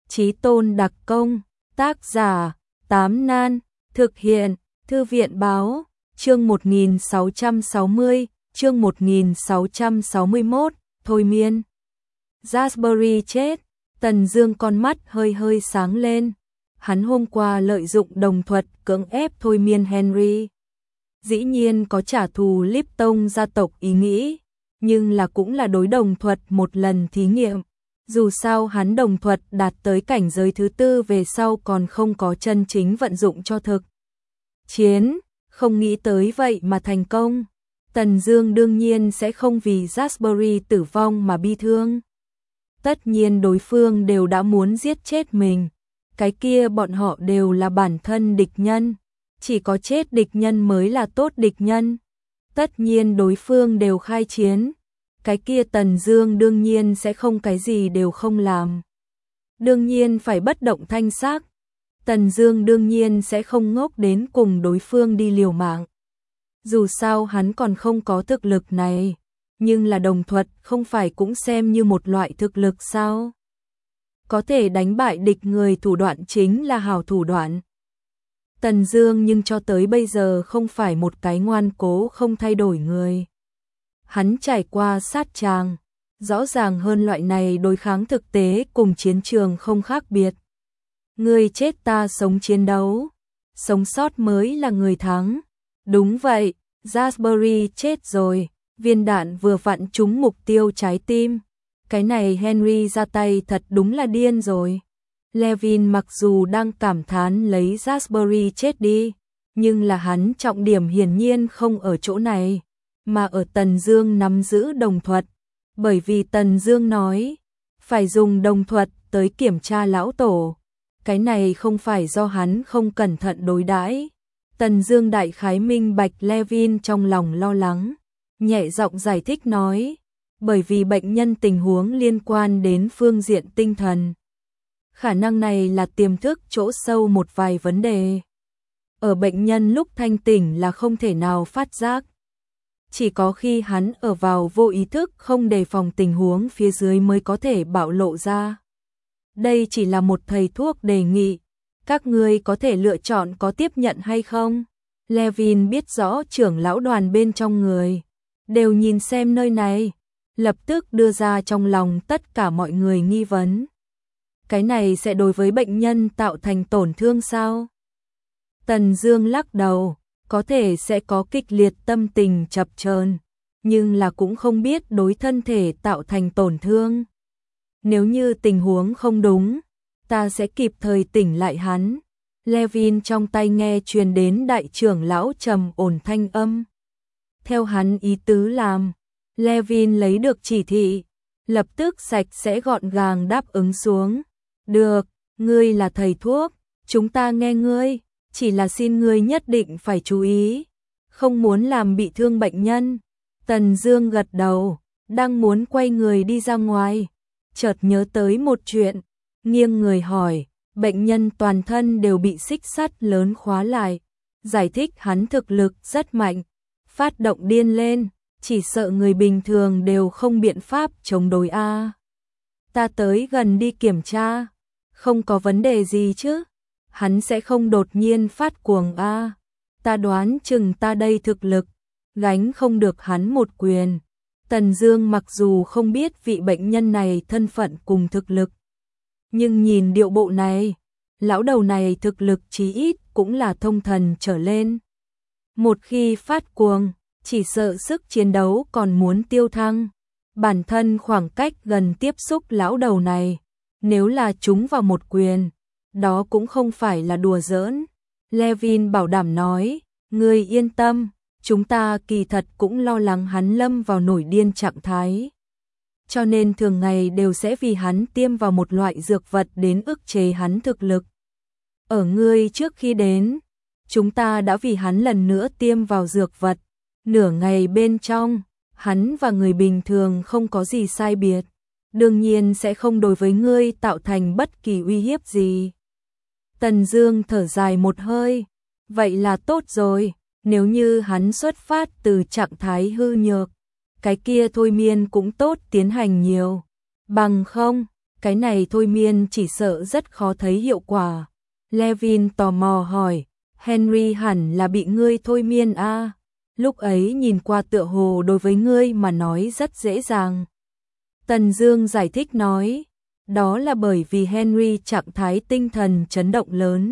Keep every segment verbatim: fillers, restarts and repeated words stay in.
Chí Tôn đặc công, tác giả, Tám Nan, thực hiện, Thư viện báo, chương một nghìn sáu trăm sáu mươi, chương một nghìn sáu trăm sáu mươi mốt, thôi miên. Jasbury chết, Tần Dương con mắt hơi hơi sáng lên. Hắn hôm qua lợi dụng đồng thuật cưỡng ép thôi miên Henry. Dĩ nhiên có trả thù Lipton gia tộc ý nghĩ, nhưng là cũng là đối đồng thuật một lần thí nghiệm. Dù sao hắn đồng thuật đạt tới cảnh giới thứ tư về sau còn không có chân chính vận dụng cho thực chiến, không nghĩ tới vậy mà thành công. Tần Dương đương nhiên sẽ không vì Jasbury tử vong mà bi thương. Tất nhiên đối phương đều đã muốn giết chết mình, cái kia bọn họ đều là bản thân địch nhân, chỉ có chết địch nhân mới là tốt địch nhân. Tất nhiên đối phương đều khai chiến, cái kia Tần Dương đương nhiên sẽ không cái gì đều không làm. Đương nhiên phải bất động thanh sắc. Tần Dương đương nhiên sẽ không ngốc đến cùng đối phương đi liều mạng. Dù sao hắn còn không có thực lực này, nhưng là đồng thuật không phải cũng xem như một loại thực lực sao? Có thể đánh bại địch người thủ đoạn chính là hảo thủ đoạn. Tần Dương nhưng cho tới bây giờ không phải một cái ngoan cố không thay đổi người. Hắn trải qua sát tràng, rõ ràng hơn loại này đối kháng thực tế cùng chiến trường không khác biệt. Người chết ta sống chiến đấu, sống sót mới là người thắng. Đúng vậy, Jasbury chết rồi, viên đạn vừa vặn trúng mục tiêu trái tim. Cái này Henry ra tay thật đúng là điên rồi. Levin mặc dù đang cảm thán lấy Jasbury chết đi, nhưng là hắn trọng điểm hiển nhiên không ở chỗ này, mà ở Tần Dương nắm giữ đồng thuật. Bởi vì Tần Dương nói, phải dùng đồng thuật tới kiểm tra lão tổ. Cái này không phải do hắn không cẩn thận đối đãi. Tần Dương đại khái minh bạch Levin trong lòng lo lắng, nhẹ giọng giải thích nói, bởi vì bệnh nhân tình huống liên quan đến phương diện tinh thần. Khả năng này là tiềm thức chỗ sâu một vài vấn đề. Ở bệnh nhân lúc thanh tỉnh là không thể nào phát giác. Chỉ có khi hắn ở vào vô ý thức không đề phòng tình huống phía dưới mới có thể bạo lộ ra. Đây chỉ là một thầy thuốc đề nghị, các ngươi có thể lựa chọn có tiếp nhận hay không. Levin biết rõ trưởng lão đoàn bên trong người đều nhìn xem nơi này, lập tức đưa ra trong lòng tất cả mọi người nghi vấn. Cái này sẽ đối với bệnh nhân tạo thành tổn thương sao? Tần Dương lắc đầu, có thể sẽ có kịch liệt tâm tình chập chờn, nhưng là cũng không biết đối thân thể tạo thành tổn thương. Nếu như tình huống không đúng, ta sẽ kịp thời tỉnh lại hắn. Levin trong tai nghe truyền đến đại trưởng lão trầm ổn thanh âm. Theo hắn ý tứ làm, Levin lấy được chỉ thị, lập tức sạch sẽ gọn gàng đáp ứng xuống. Được, ngươi là thầy thuốc, chúng ta nghe ngươi, chỉ là xin ngươi nhất định phải chú ý, không muốn làm bị thương bệnh nhân. Tần Dương gật đầu, đang muốn quay người đi ra ngoài, chợt nhớ tới một chuyện, nghiêng người hỏi, bệnh nhân toàn thân đều bị xích sắt lớn khóa lại, giải thích hắn thực lực rất mạnh, phát động điên lên, chỉ sợ người bình thường đều không biện pháp chống đối a. Ta tới gần đi kiểm tra, không có vấn đề gì chứ? Hắn sẽ không đột nhiên phát cuồng a. Ta đoán chừng ta đây thực lực gánh không được hắn một quyền. Tần Dương mặc dù không biết vị bệnh nhân này thân phận cùng thực lực, nhưng nhìn điệu bộ này, lão đầu này thực lực chí ít cũng là thông thần trở lên. Một khi phát cuồng, chỉ sợ sức chiến đấu còn muốn tiêu thăng. Bản thân khoảng cách gần tiếp xúc lão đầu này, nếu là trúng vào một quyền, đó cũng không phải là đùa giỡn. Levin bảo đảm nói, ngươi yên tâm, chúng ta kỳ thật cũng lo lắng hắn lâm vào nổi điên trạng thái. Cho nên thường ngày đều sẽ vì hắn tiêm vào một loại dược vật đến ức chế hắn thực lực. Ở ngươi trước khi đến, chúng ta đã vì hắn lần nữa tiêm vào dược vật. Nửa ngày bên trong, hắn và người bình thường không có gì sai biệt. Đương nhiên sẽ không đối với ngươi tạo thành bất kỳ uy hiếp gì. Tần Dương thở dài một hơi, vậy là tốt rồi, nếu như hắn xuất phát từ trạng thái hư nhược, cái kia thôi miên cũng tốt tiến hành nhiều. Bằng không, cái này thôi miên chỉ sợ rất khó thấy hiệu quả. Levin tò mò hỏi, Henry hẳn là bị ngươi thôi miên a? À? Lúc ấy nhìn qua tựa hồ đối với ngươi mà nói rất dễ dàng. Tần Dương giải thích nói, đó là bởi vì Henry trạng thái tinh thần chấn động lớn.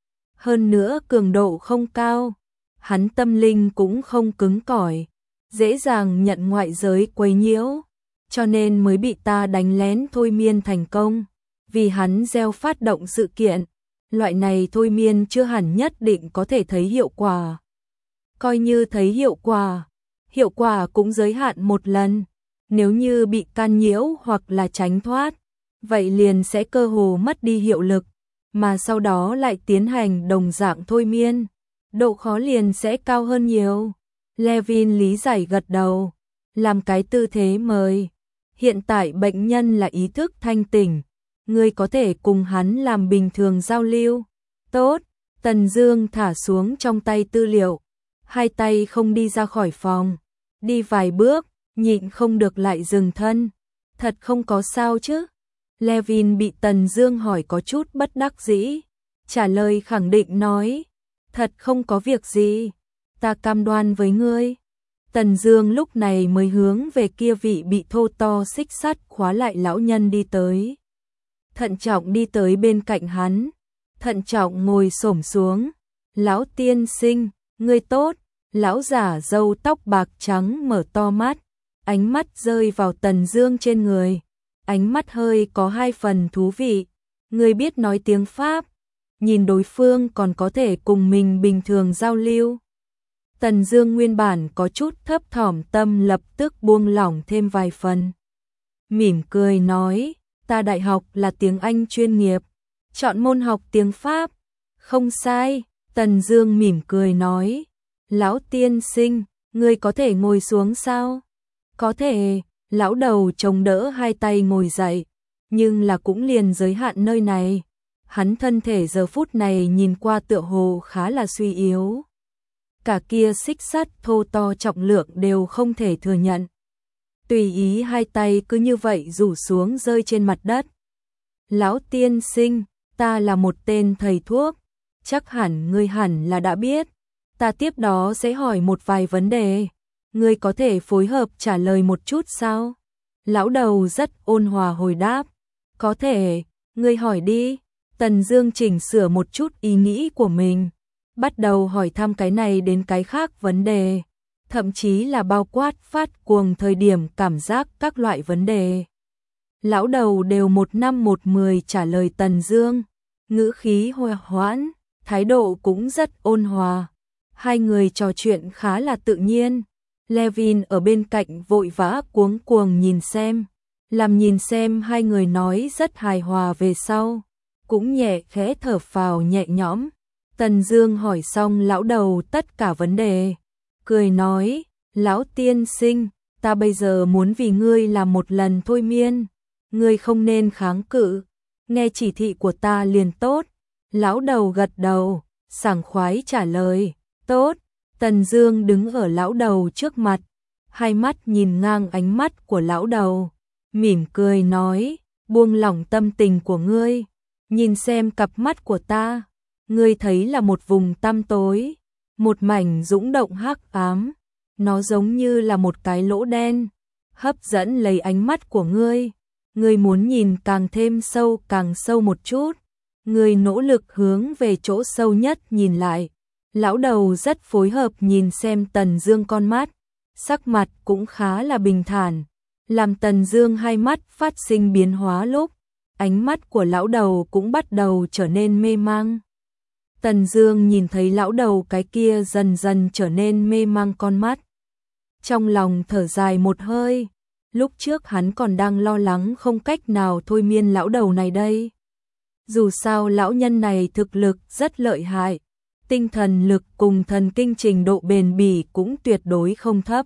Hơn nữa cường độ không cao, hắn tâm linh cũng không cứng cỏi, dễ dàng nhận ngoại giới quấy nhiễu, cho nên mới bị ta đánh lén thôi miên thành công, vì hắn gieo phát động sự kiện. Loại này thôi miên chưa hẳn nhất định có thể thấy hiệu quả. Coi như thấy hiệu quả, hiệu quả cũng giới hạn một lần. Nếu như bị can nhiễu hoặc là tránh thoát, vậy liền sẽ cơ hồ mất đi hiệu lực, mà sau đó lại tiến hành đồng dạng thôi miên, độ khó liền sẽ cao hơn nhiều. Levin lý giải gật đầu, làm cái tư thế mời. Hiện tại bệnh nhân là ý thức thanh tỉnh, ngươi có thể cùng hắn làm bình thường giao lưu. Tốt, Tần Dương thả xuống trong tay tư liệu, hai tay không đi ra khỏi phòng, đi vài bước, nhịn không được lại dừng thân. Thật không có sao chứ? Levin bị Tần Dương hỏi có chút bất đắc dĩ, trả lời khẳng định nói, thật không có việc gì, ta cam đoan với ngươi. Tần Dương lúc này mới hướng về kia vị bị thô to xích sắt khóa lại lão nhân đi tới. Thận trọng đi tới bên cạnh hắn, thận trọng ngồi xổm xuống. Lão tiên sinh, ngươi tốt. Lão giả râu tóc bạc trắng mở to mắt, ánh mắt rơi vào Tần Dương trên người, ánh mắt hơi có hai phần thú vị. Ngươi biết nói tiếng Pháp, nhìn đối phương còn có thể cùng mình bình thường giao lưu. Tần Dương nguyên bản có chút thấp thỏm tâm lập tức buông lỏng thêm vài phần. Mỉm cười nói, ta đại học là tiếng Anh chuyên nghiệp, chọn môn học tiếng Pháp. Không sai, Tần Dương mỉm cười nói, lão tiên sinh, ngươi có thể ngồi xuống sao? Có thể, lão đầu chống đỡ hai tay ngồi dậy, nhưng là cũng liền giới hạn nơi này. Hắn thân thể giờ phút này nhìn qua tựa hồ khá là suy yếu. Cả kia xích sắt thô to trọng lượng đều không thể thừa nhận. Tùy ý hai tay cứ như vậy rủ xuống rơi trên mặt đất. Lão tiên sinh, ta là một tên thầy thuốc, chắc hẳn ngươi hẳn là đã biết. Ta tiếp đó sẽ hỏi một vài vấn đề, ngươi có thể phối hợp trả lời một chút sao? Lão đầu rất ôn hòa hồi đáp, có thể, ngươi hỏi đi. Tần Dương chỉnh sửa một chút ý nghĩ của mình, bắt đầu hỏi thăm cái này đến cái khác vấn đề, thậm chí là bao quát phát cuồng thời điểm cảm giác các loại vấn đề. Lão đầu đều một năm một mười trả lời Tần Dương, ngữ khí hòa hoãn, thái độ cũng rất ôn hòa. Hai người trò chuyện khá là tự nhiên. Levin ở bên cạnh vội vã cuống cuồng nhìn xem, làm nhìn xem hai người nói rất hài hòa về sau, cũng nhẹ khẽ thở phào nhẹ nhõm. Tần Dương hỏi xong lão đầu tất cả vấn đề, cười nói, lão tiên sinh, ta bây giờ muốn vì ngươi làm một lần thôi miên, ngươi không nên kháng cự, nghe chỉ thị của ta liền tốt. Lão đầu gật đầu, sảng khoái trả lời, tốt. Tần Dương đứng ở lão đầu trước mặt, hai mắt nhìn ngang ánh mắt của lão đầu, mỉm cười nói, buông lỏng tâm tình của ngươi, nhìn xem cặp mắt của ta, ngươi thấy là một vùng tăm tối, một mảnh dũng động hắc ám, nó giống như là một cái lỗ đen, hấp dẫn lấy ánh mắt của ngươi, ngươi muốn nhìn càng thêm sâu càng sâu một chút, ngươi nỗ lực hướng về chỗ sâu nhất nhìn lại. Lão đầu rất phối hợp nhìn xem Tần Dương con mắt, sắc mặt cũng khá là bình thản, làm Tần Dương hai mắt phát sinh biến hóa lúc, ánh mắt của lão đầu cũng bắt đầu trở nên mê mang. Tần Dương nhìn thấy lão đầu cái kia dần dần trở nên mê mang con mắt, trong lòng thở dài một hơi, lúc trước hắn còn đang lo lắng không cách nào thôi miên lão đầu này đây. Dù sao lão nhân này thực lực rất lợi hại, tinh thần lực cùng thần kinh trình độ bền bỉ cũng tuyệt đối không thấp.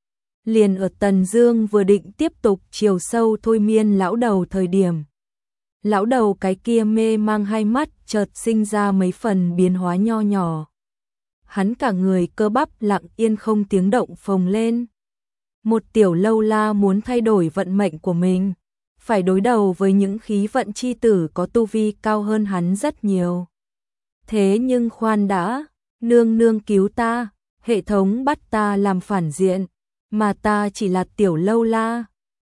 Liền ở Tần Dương vừa định tiếp tục chiều sâu thôi miên lão đầu thời điểm, lão đầu cái kia mê mang hai mắt chợt sinh ra mấy phần biến hóa nho nhỏ. Hắn cả người cơ bắp lặng yên không tiếng động phồng lên. Một tiểu lâu la muốn thay đổi vận mệnh của mình, phải đối đầu với những khí vận chi tử có tu vi cao hơn hắn rất nhiều. Thế nhưng khoan đã, nương nương cứu ta, hệ thống bắt ta làm phản diện, mà ta chỉ là tiểu lâu la,